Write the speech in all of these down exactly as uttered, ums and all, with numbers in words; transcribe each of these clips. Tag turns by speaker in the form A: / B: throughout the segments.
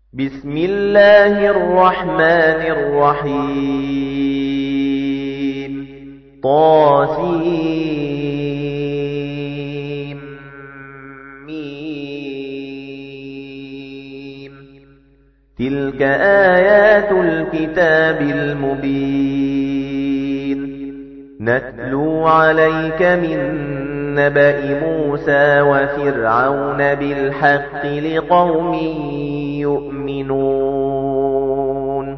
A: بسم الله الرحمن الرحيم طاسيم ميم تلك آيات الكتاب المبين نتلو عليك من نبأ موسى وفرعون بالحق لقوم يؤمنون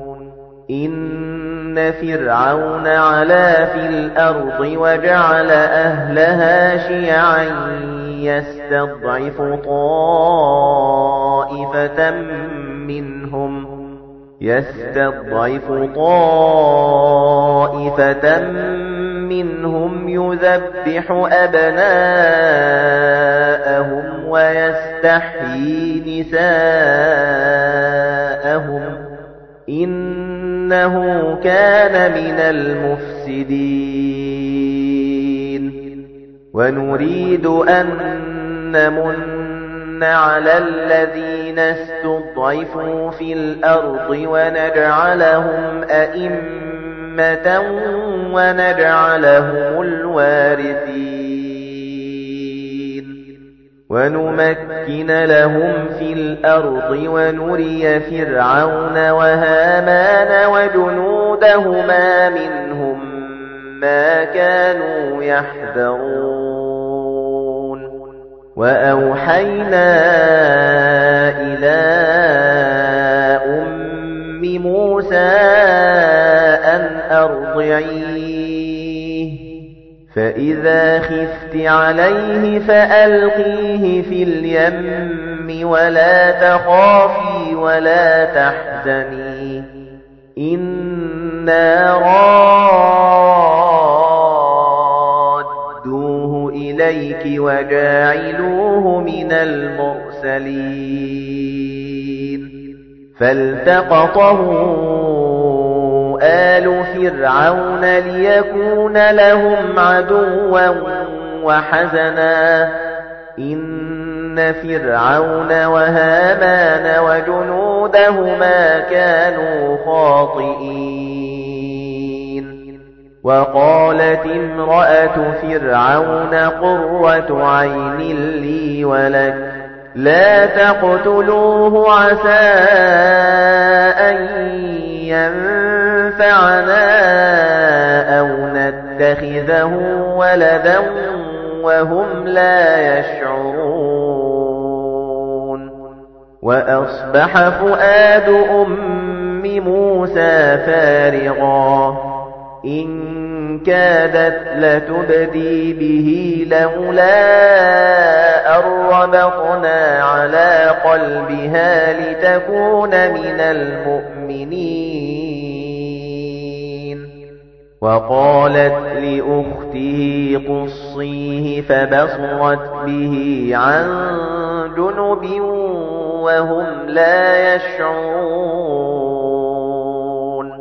A: إن فرعون علا في الأرض وجعل أهلها شيعا يستضعف طائفة منهم يستضعف طائفة منهم يذبح أبناءهم ويستحيي نساءهم إنه كان من المفسدين ونريد أن نمن على الذين استضعفوا في الأرض ونجعلهم أئمة ونجعلهم الوارثين ونمكن لهم في الأرض ونري فرعون وهامان وجنودهما منهم ما كانوا يحذرون وأوحينا إلى أم موسى أن أرضعيه فإذا خفت عليه فألقيه في اليم ولا تخافي ولا تحزني إنا رادوه إليك وجاعلوه من المرسلين فالتقطه آل فرعون ليكون لهم عدوا وحزنا إن فرعون وهامان وجنودهما كانوا خاطئين وقالت امرأة فرعون قرة عين لي ولك لا تقتلوه عسى أن ينفعنا أو نتخذه ولدا وهم لا يشعرون وأصبح فؤاد أم موسى فارغا إن كادت لتبدي به لولا أربطنا على قلبها لتكون من المؤمنين وقالت لأخته قصيه فبصرت به عن جنب وهم لا يشعرون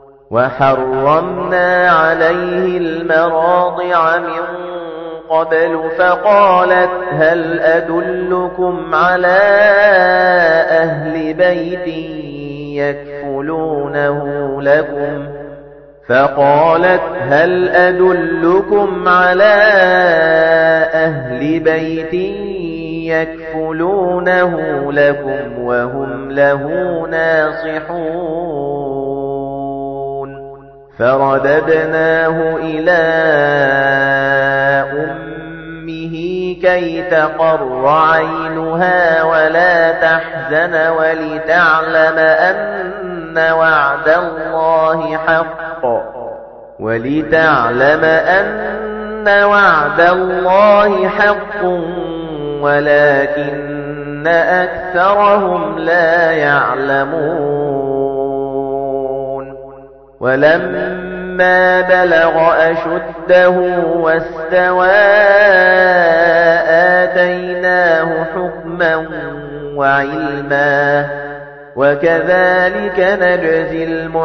A: وحرمنا عليه المراضع من قبل فقالت هل أدلكم على أهل بيت يكفلونه لكم فقالت هل أدلكم على أهل بيت يكفلونه لكم وهم له ناصحون فرددناه إلى أمه كي تقر عينها ولا تحزن ولتعلم أن وعد الله حق ولتعلم أن وعد الله حق ولكن أكثرهم لا يعلمون ولما بلغ أشده واستوى آتيناه حكما وعلما وكذلك نجزي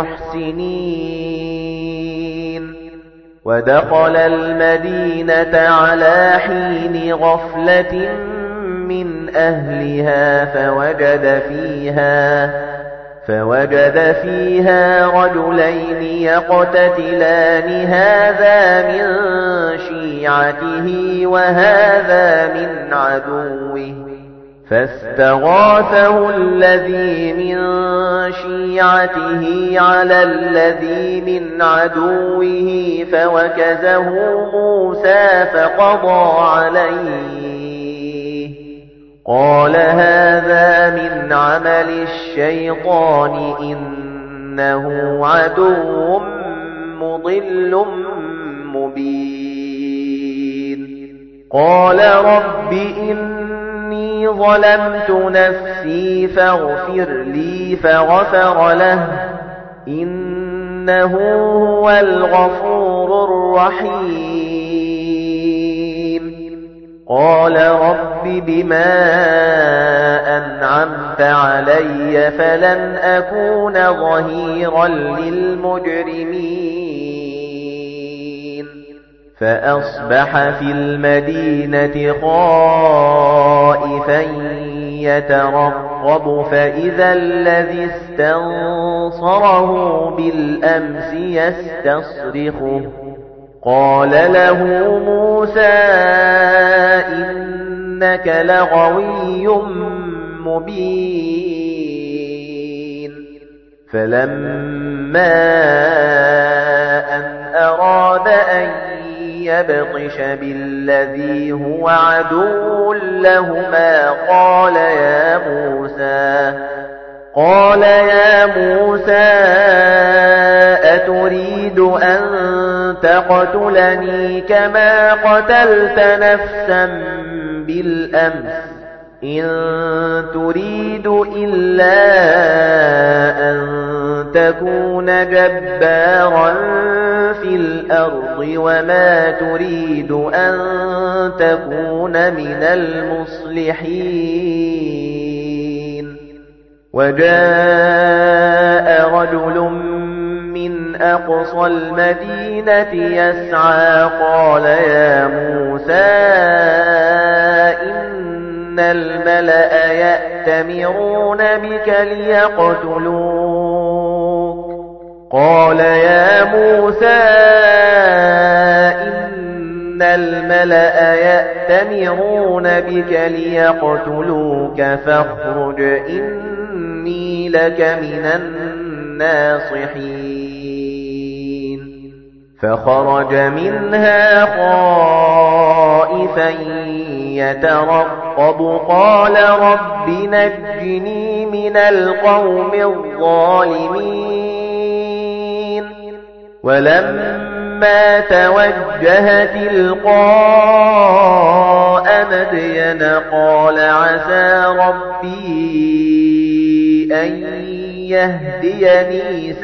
A: المحسنين ودخل المدينة على حين غفلة من أهلها فوجد فيها فوجد فيها رجلين يقتتلان هذا من شيعته وهذا من عدوه فاستغاثه الذي من شيعته على الذي من عدوه فوكزه موسى فقضى عليه قال هذا من عمل الشيطان إنه عدو مضل مبين قال رب إني ظلمت نفسي فاغفر لي فغفر له إنه هو الغفور الرحيم قال رب بما أنعمت علي فلن أكون ظهيرا للمجرمين فأصبح في المدينة خائفا يترقب فإذا الذي استنصره بالأمس يستصرخه قال له موسى إنك لغوي مبين فلما أن أراد أن يبطش بالذي هو عدو لهما قال يا موسى قال يا موسى أتريد أن تقتلني كما قتلت نفسا بالأمس إن تريد إلا أن تكون جبارا في الأرض وما تريد أن تكون من المصلحين وجاء رجل من أقصى المدينة يسعى قال يا موسى إن الملأ يأتمرون بك ليقتلوك قال يا موسى إن الملأ يأتمرون بك ليقتلوك فاخرج إني لك من الناصحين فخرج منها خائفا يترقب قال رب نجني من القوم الظالمين ولما توجه تلقاء مدين قال عسى ربي أن يهديني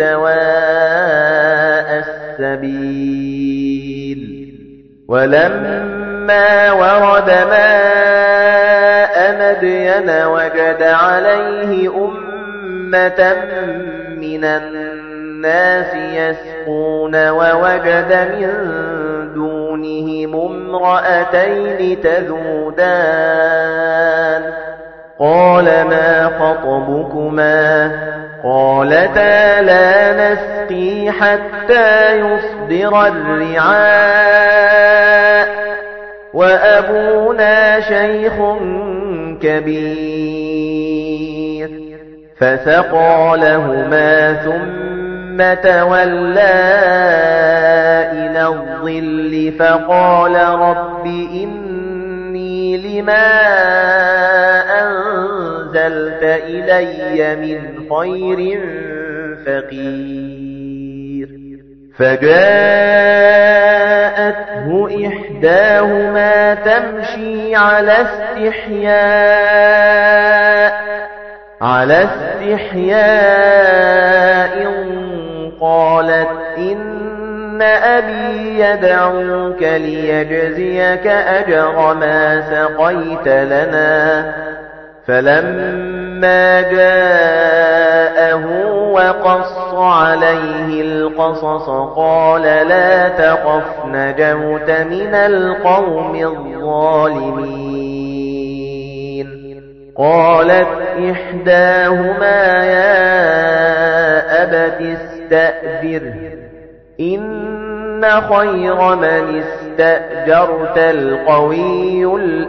A: سواء السبيل ولما ورد ماء مدين وجد عليه أمة من الناس يسقون ووجد من دونهم امرأتين تذودان قال ما خطبكما قالتا لا نسقي حتى يصدر الرعاء وأبونا شيخ كبير فسقى لهما ثم تولى إلى الظل فقال رب إني لما أنزلت إلي من خير فقير فجاءته إحداهما تمشي على استحياء على استحياء قالت إن أبي يدعوك ليجزيك أجر ما سقيت لنا فلما جاءه وقص عليه القصص قال لا تخف نجوت من القوم الظالمين قالت إحداهما يا أبت استأجره إن خير من استأجرت القوي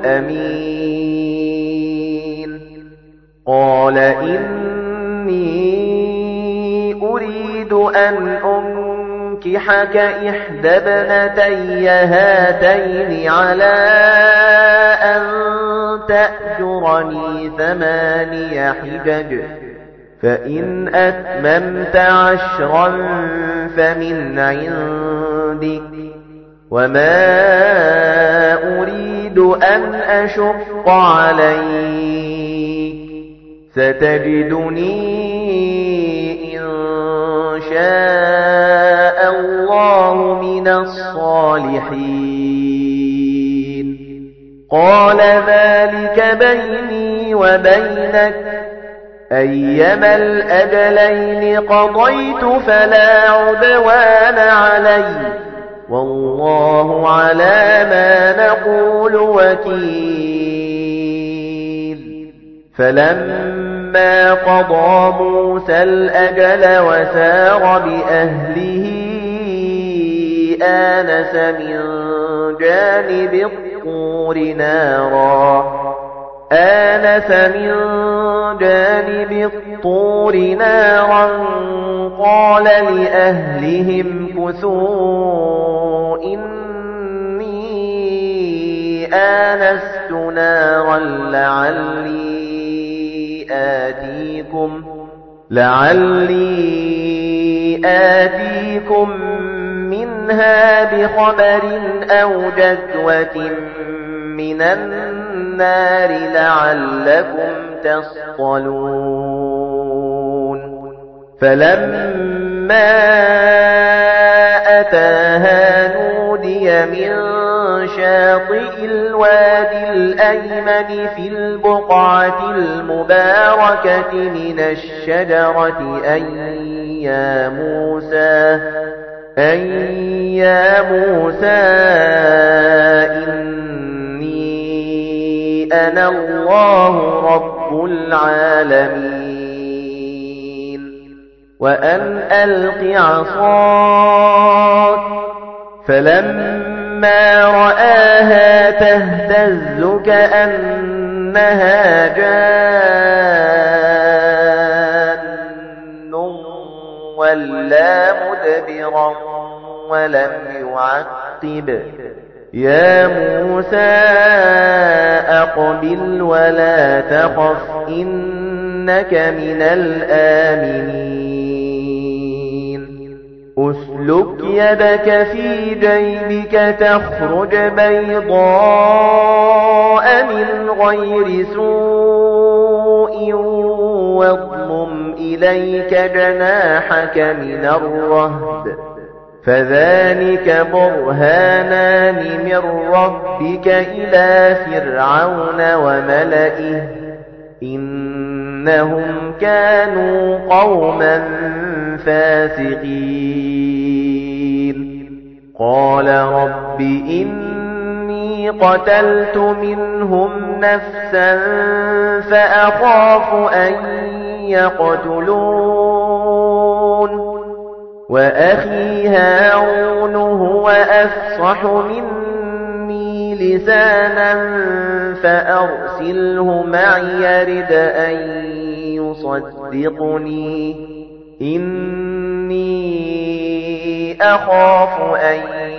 A: الأمين قال إني أريد أن أنكحك إحدى ابنتي هاتين على أن تأجرني ثماني حجج فإن أتممت عشرا فمن عندك وما أريد أن أشق عليك ستجدني إن شاء الله من الصالحين قال ذلك بيني وبينك أيما الأجلين قضيت فلا عدوان علي والله على ما نقول وكيل فلما قضى موسى الأجل وسار بأهله آنس من جانب الطور نارا آنس من جانب الطور نارا قال لأهلهم كثوا إني آنست نارا لعلي آتيكم لعلي آتيكم منها بخبر أو جذوة من النار لعلكم تصطلون فلما أتاها نودي من شاطئ الوادي الأيمن في البقعة المباركة من الشجرة أن يا موسى أن يا موسى إني أنا الله رب العالمين وأن ألق عصاك فلما رآها تهتز كأنها جان ولا مدبرا ولم يعقب يا موسى أقبل ولا تخف إنك من الآمنين أسلك يدك في جيبك تخرج بيضاء من غير سوء واضمم إليك جناحك من الرهب فذلك برهانان من ربك إلى فرعون وملئه إنهم كانوا قوما فاسقين قال رب إني قتلت منهم نفسا فأخاف أن يقتلون وأخي هارون هو أفصح مني لسانا فأرسله معي يرد أن يصدقني إني أخاف أن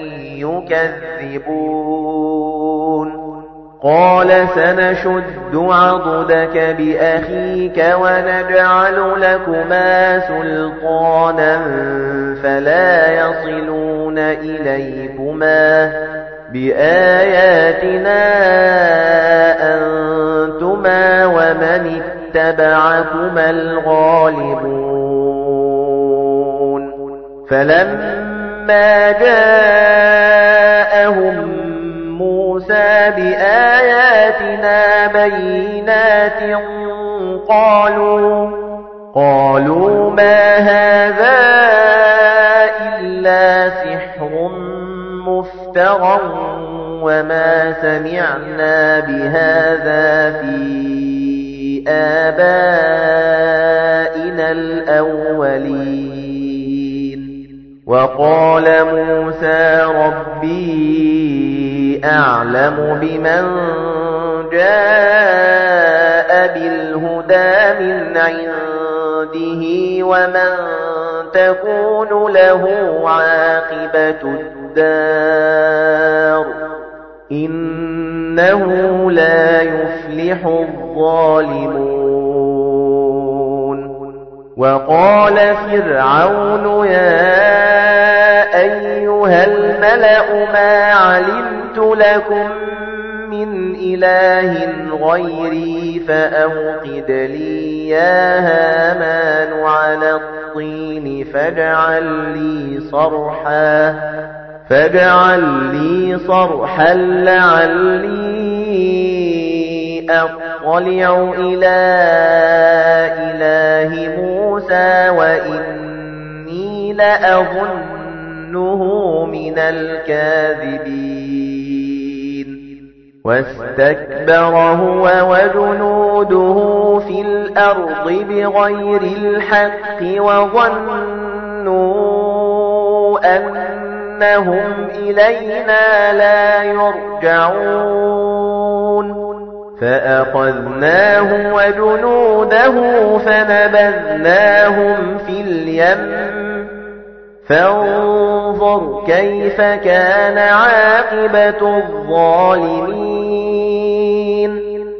A: يكذبون قال سنشد عضدك بأخيك ونجعل لكما سلطانا فلا يصلون إليكما بآياتنا أنتما ومن اتبعكما الغالبون فلما جاءهم موسى بآياتنا بينات قالوا قالوا ما هذا إلا سحر مفترى وما سمعنا بهذا في آبائنا الأولين وقال موسى ربي أعلم بمن جاء بالهدى من عنده ومن تكون له عاقبة الدار إنه لا يفلح الظالمون وقال فرعون يا أيها الملأ ما علمت لكم من إله غيري فأوقد لي يا هامان على الطين فاجعل لي صرحا فاجعل لي صرحا لعلي أطلع إلى إله موسى وإني لأظنه من الكاذبين واستكبر هو وجنوده في الأرض بغير الحق وظنوا أنهم إلينا لا يرجعون فأخذناه وجنوده فنبذناهم في اليم فانظر كيف كان عاقبة الظالمين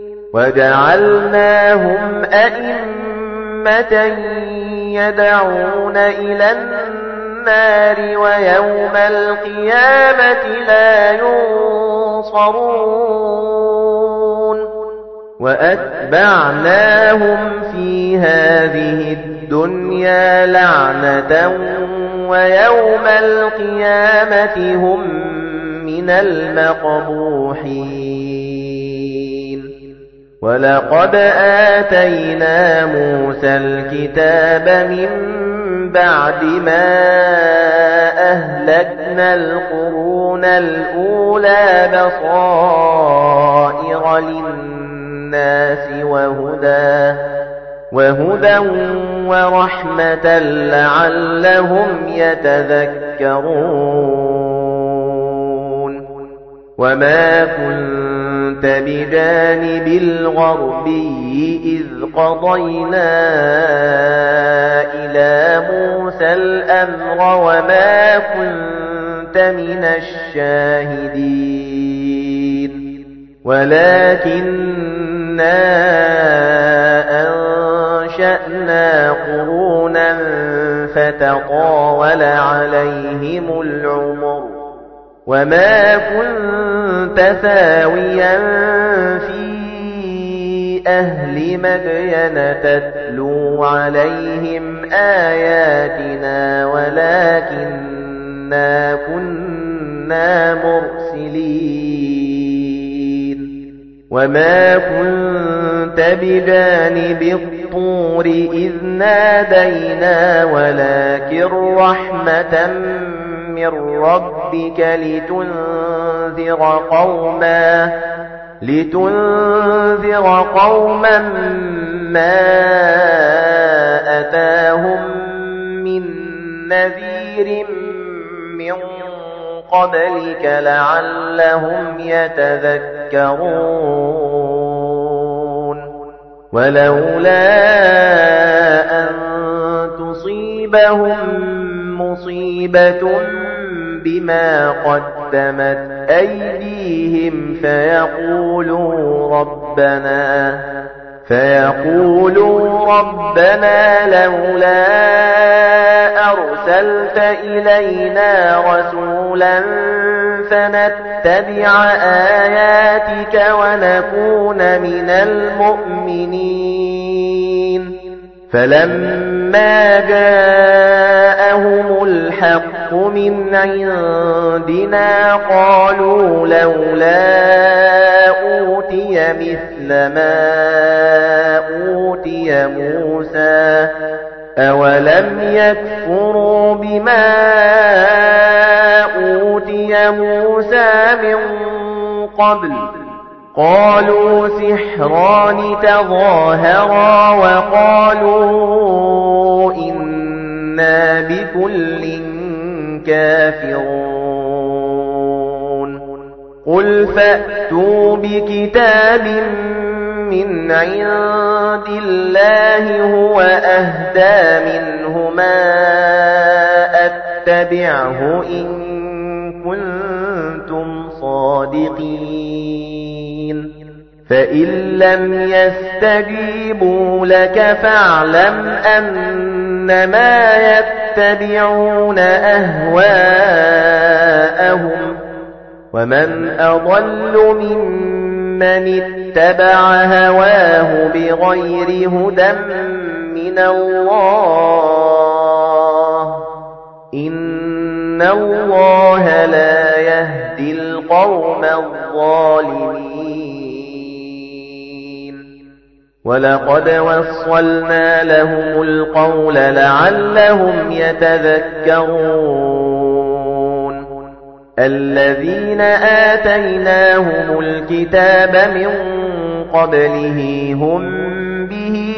A: وجعلناهم أئمة يدعون إلى النار ويوم القيامة لا ينصرون وأتبعناهم في هذه الدنيا لعنة ويوم القيامة هم من المقبوحين ولقد آتينا موسى الكتاب من بعد ما أهلكنا القرون الأولى بصائر للناس وهدى وهدى ورحمة لعلهم يتذكرون وما كنت بجانب الغربي إذ قضينا إلى موسى الأمر وما كنت من الشاهدين ولكننا أنشأنا قرونا فتطاول عليهم العمر وما كنت ثاويا في أهل مدين تتلو عليهم آياتنا ولكننا كنا مرسلين وما كنت بجانب الطور إذ نادينا ولكن رحمة من ربك لتنذر قوما لتنذر قوما ما أتاهم من نذير من قبلك لعلهم يتذكرون ولولا أن تصيبهم مصيبة بما قدمت أيديهم فيقولوا ربنا فيقولوا ربنا لولا أرسلت إلينا رسولا فنتبع آياتك ونكون من المؤمنين فلما جاءهم الحق من عندنا قالوا لولا أوتي مثل ما أوتي موسى أولم يكفروا بما أوتي موسى من قبل قالوا سحران تظاهرا وقالوا إنا بكل كافرون قل فأتوا بكتاب من عند الله هو أهدى منهما أتبعه إن كنتم صادقين فإن لم يستجيبوا لك فاعلم أنما يتبعون أهواءهم ومن أضل ممن اتبع هواه بغير هدى من الله إن الله لا يهدي القوم الظالمين ولقد وصلنا لهم القول لعلهم يتذكرون الذين آتيناهم الكتاب من قبله هم به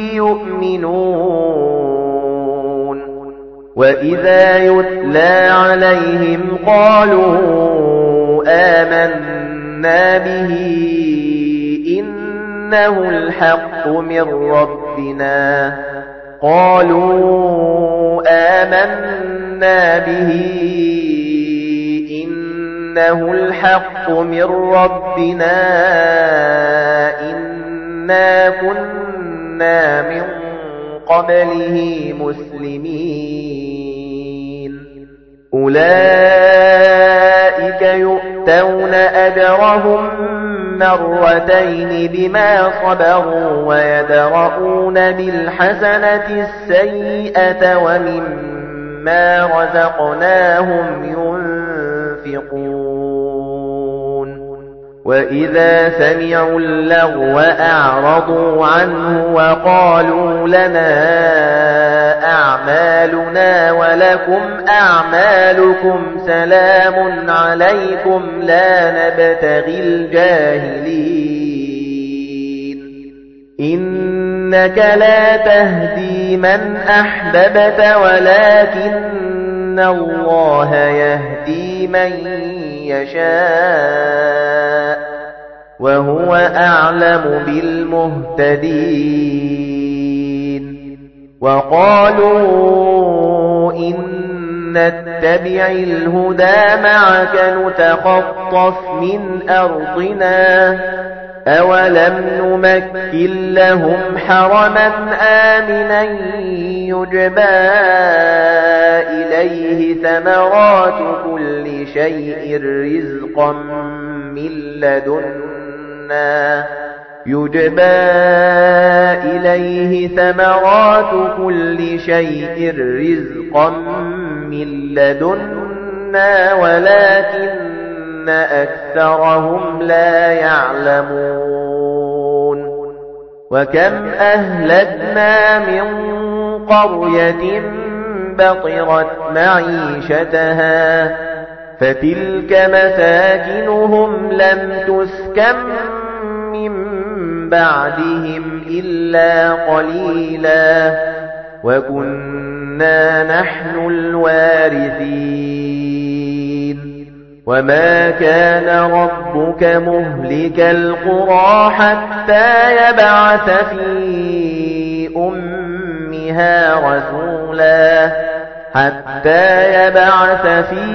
A: يؤمنون وإذا يتلى عليهم قالوا آمنا به إنه الحق من ربنا قالوا آمنا به إنه الحق من ربنا إنا كنا من قبله مسلمين أولئك يؤتون أجرهم مرتين بما صبروا ويدرؤون بالحسنة السيئة ومما رزقناهم ينفقون وإذا سمعوا اللغو أعرضوا عنه وقالوا لنا أعمالنا ولكم أعمالكم سلام عليكم لا نبتغي الجاهلين إنك لا تهدي من أحببت ولكن الله يهدي من يشاء وهو أعلم بالمهتدين وقالوا إن نتبع الهدى معك نتخطف من أرضنا أولم نمكن لهم حرما آمنا يجبى إليه ثمرات كل شيء رزقا من لدنا يجبى إليه ثمرات كل شيء رزقا من لدنا ولكن أكثرهم لا يعلمون وكم أهلكنا من قرية بطرت معيشتها فتلك مساكنهم لم تسكن من بعدهم إلا قليلا وكنا نحن الوارثين وما كان ربك مهلك القرى حتى يبعث في أمها رسولا حتى يبعث في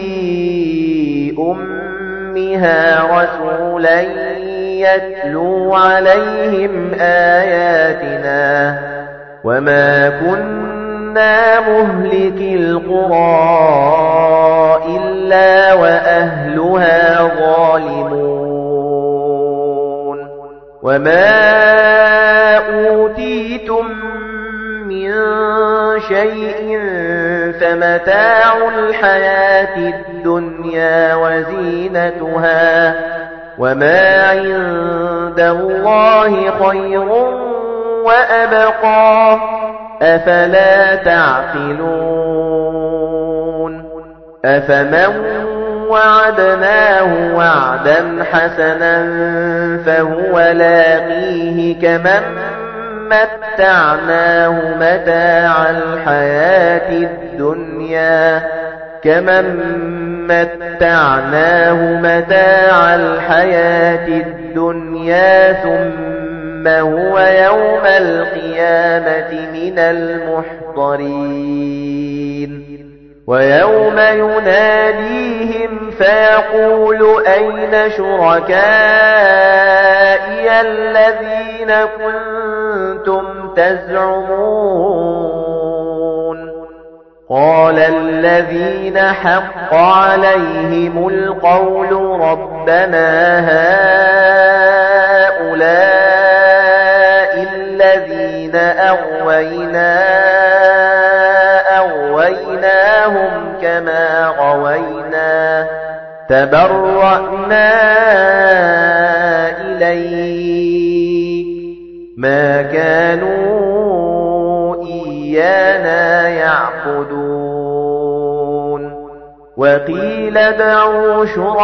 A: أمها رسولا يتلو عليهم آياتنا وما كنا مهلك القرى إلا وأهلها ظالمون وما أوتيتم من شيء فمتاع الحياة الدنيا وزينتها وما عند الله خير وأبقى أفلا تعقلون أفمن وعدناه وعدا حسنا فهو لاقيه كمن متعناه متاع الحياة الدنيا كمن متعناه متاع الحياة الدنيا ثم هو يوم القيامة من المحضرين ويوم يناديهم فيقول أين شركائي الذين كنتم تزعمون قال الذين حق عليهم القول ربنا هؤلاء الذين أغوينا أغويناهم كما غوينا تبرأنا إليك ما كانوا إيانا يعبدون وقيل ادعوا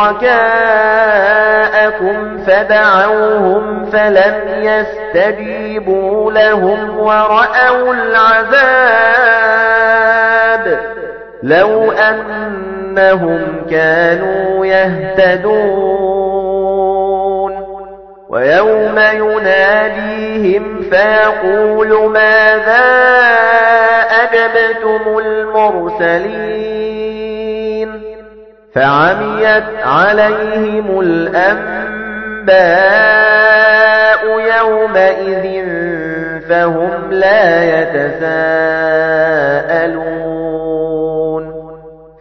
A: شركاءكم فدعوهم فلم يستجيبوا لهم ورأوا العذاب لو أنهم كانوا يهتدون ويوم يناديهم فيقول ماذا أجبتم المرسلين فعميت عليهم الأنباء يومئذ فهم لا يتساءلون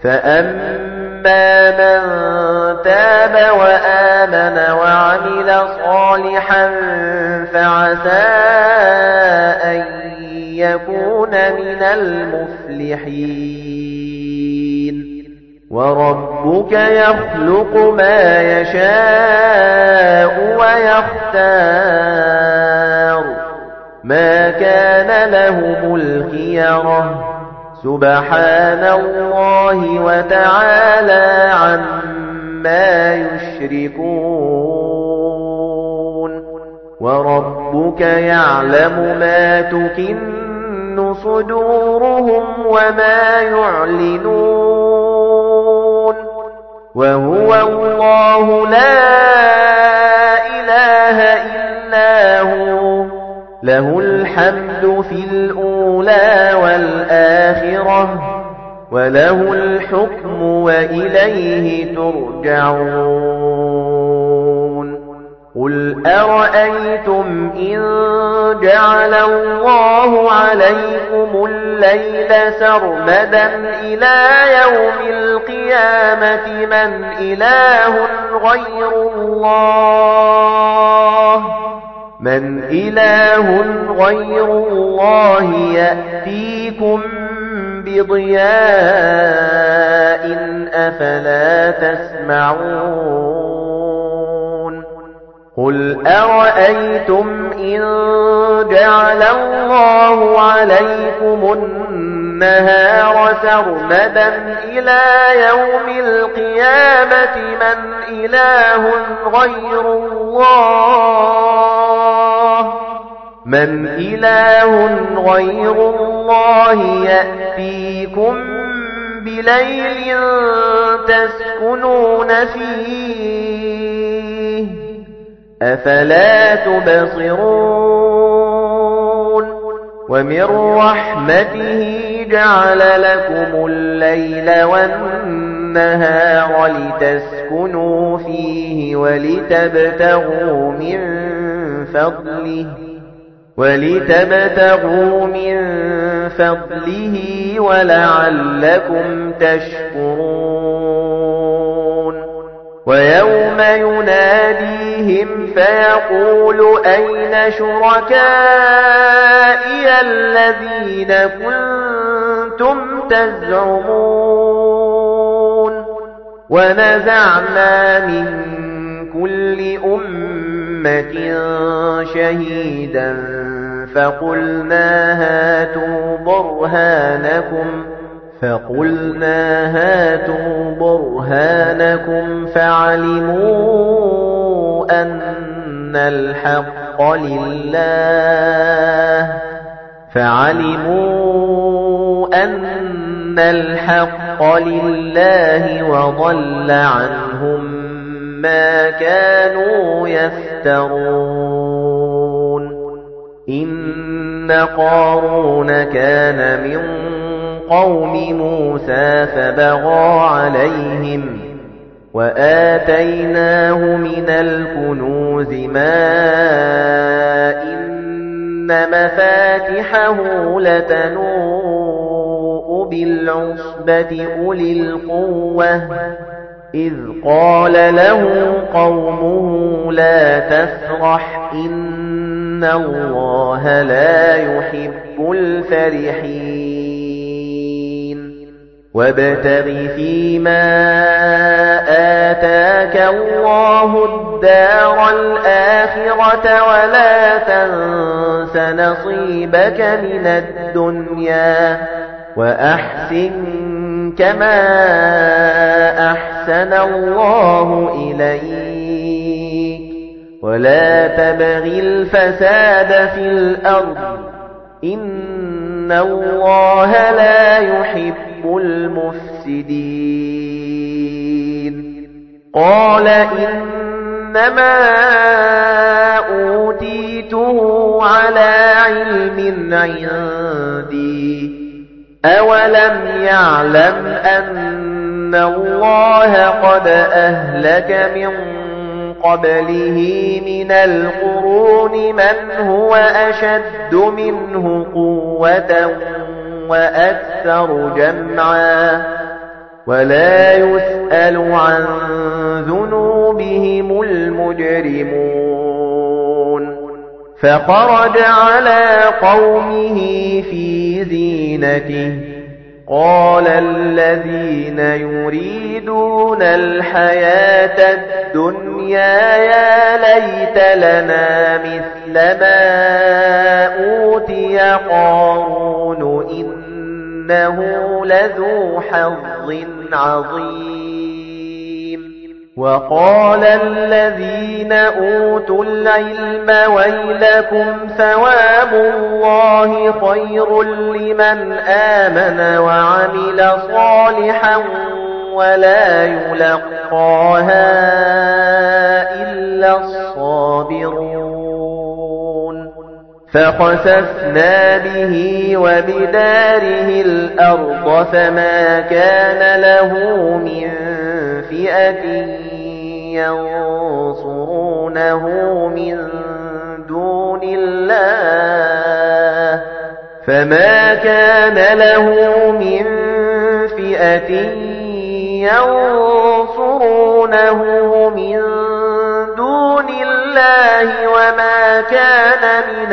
A: فأما من تاب وآمن وعمل صالحا فعسى أن يكون من المفلحين وربك يخلق ما يشاء ويختار ما كان لهم الخيرة سبحان الله وتعالى عما يشركون وربك يعلم ما تكن صدورهم وما يعلنون وهو الله لا إله إلا هو له الحمد في الأولى والآخرة وله الحكم وإليه ترجعون قل أرأيتم إن جعل الله عليكم الليل سرمدا إلى يوم القيامة من إله غير الله من إله غير الله يأتيكم بضياء أفلا تسمعون قل أرأيتم إن جعل الله عليكم النهار سرمدا إلى يوم القيامة من إله غير الله من إله غير الله يأتيكم بليل تسكنون فيه أفلا تبصرون ومن رحمته جعل لكم الليل والنهار لتسكنوا فيه ولتبتغوا من فضله ولتبتغوا من فضله ولعلكم تشكرون ويوم يناديهم فيقول أين شركائي الذين كنتم تزعمون ونزعنا من كل أمة شهيدا فقلنا هاتوا برهانكم فقلنا هاتوا برهانكم فعلموا أن الحق لله فعلموا أن الحق لله وضل عنهم ما كانوا يفترون إن قارون كان من قوم موسى فبغى عليهم وآتيناه من الكنوز ما إن مفاتحه لتنوء بالعصبة أولي القوة إذ قال له قومه لا تفرح إن الله لا يحب الفرحين وابتغ فيما آتاك الله الدار الآخرة ولا تنس نصيبك من الدنيا وأحسن كما أحسن الله إليك ولا تبغ الفساد في الأرض إن الله لا يحب المفسدين قال إنما أوتيته على علم عندي أولم يعلم أن الله قد أهلك من قبله من القرون من هو أشد منه قوة وأكثر جمعا ولا يسأل عن ذنوبهم المجرمون فخرج على قومه في زينته قال الذين يريدون الحياة الدنيا يا ليت لنا مثل ما أوتي قارون إنه لذو حظ عظيم وقال الذين أوتوا العلم ويلكم ثواب الله خير لمن آمن وعمل صالحا ولا يلقاها إلا الصابرون فخسفنا به وبداره الأرض فما كان له من فئة ينصرونه من دون الله فما كان له من فئة ينصرونه من دون الله وما كان من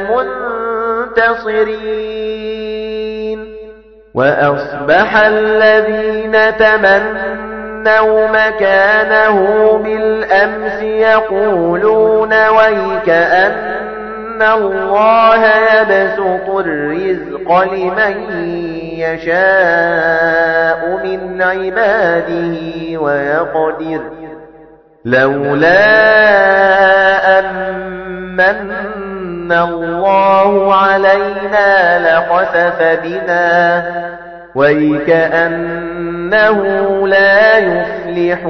A: المنتصرين وأصبح الذين تمنوا مكانه بالأمس يقولون ويكأن الله يبسط الرزق لمن يشاء من عباده ويقدر لولا أمن الله علينا لخسف بنا ويكأنه لا يفلح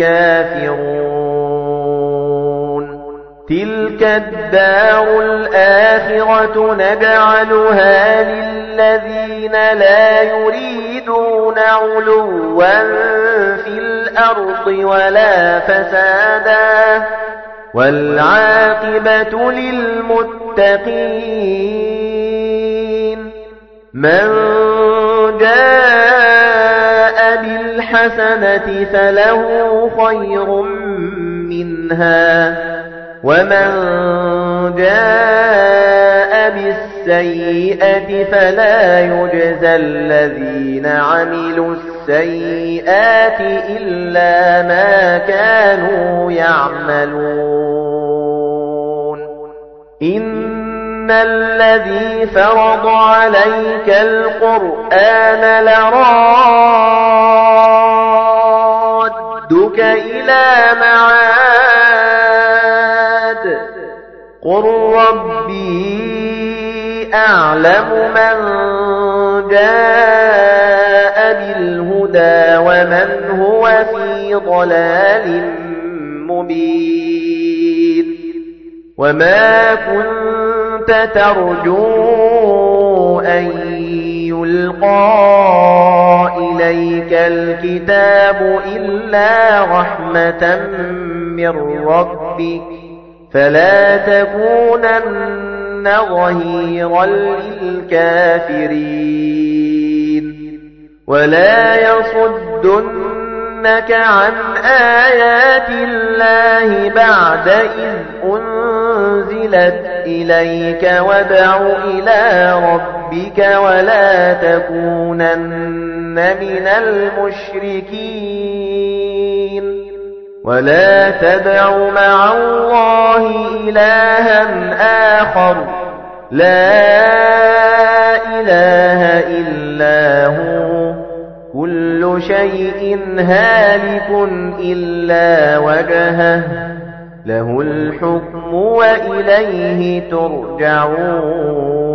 A: الكافرون تلك الدار الآخرة نجعلها للذين لا يريدون علوا في الأرض ولا فسادا والعاقبة للمتقين من جاء بالحسنة فله خير منها ومن جاء بالسيئة فلا يجزى الذين عملوا السيئات إلا ما كانوا يعملون إن إِنَّ الَّذِي فَرَضَ عَلَيْكَ الْقُرْآنَ لَرَادُّكَ إِلَى مَعَادٍ قُل رَّبِّي أَعْلَمُ مَن جَاءَ بِالْهُدَى وَمَنْ هُوَ فِي ضَلَالٍ مُبِينٍ وَمَا كُنتَ تَرْجُو أَن يُلْقَى إِلَيْكَ الْكِتَابُ إِلَّا رَحْمَةً مِّن رَّبِّكَ فَلَا تَكُونَنَّ ظَهِيرًا لِّلْكَافِرِينَ وَلَا يَصُدُّنَّكَ عَنْ آيَاتِ اللَّهِ بَعْدَ إِذْ أُنزِلَتْ إِلَيْكَ وَادْعُ إِلَى رَبِّكَ وَلَا تَكُونَنَّ مِنَ الْمُشْرِكِينَ وَلَا تَدْعُ مَعَ اللَّهِ إِلَٰهًا آخَرَ لَا إِلَٰهَ إِلَّا هُوَ كُلُّ شَيْءٍ هَالِكٌ إِلَّا وَجْهَهُ لَهُ الْحُكْمُ وَإِلَيْهِ تُرْجَعُونَ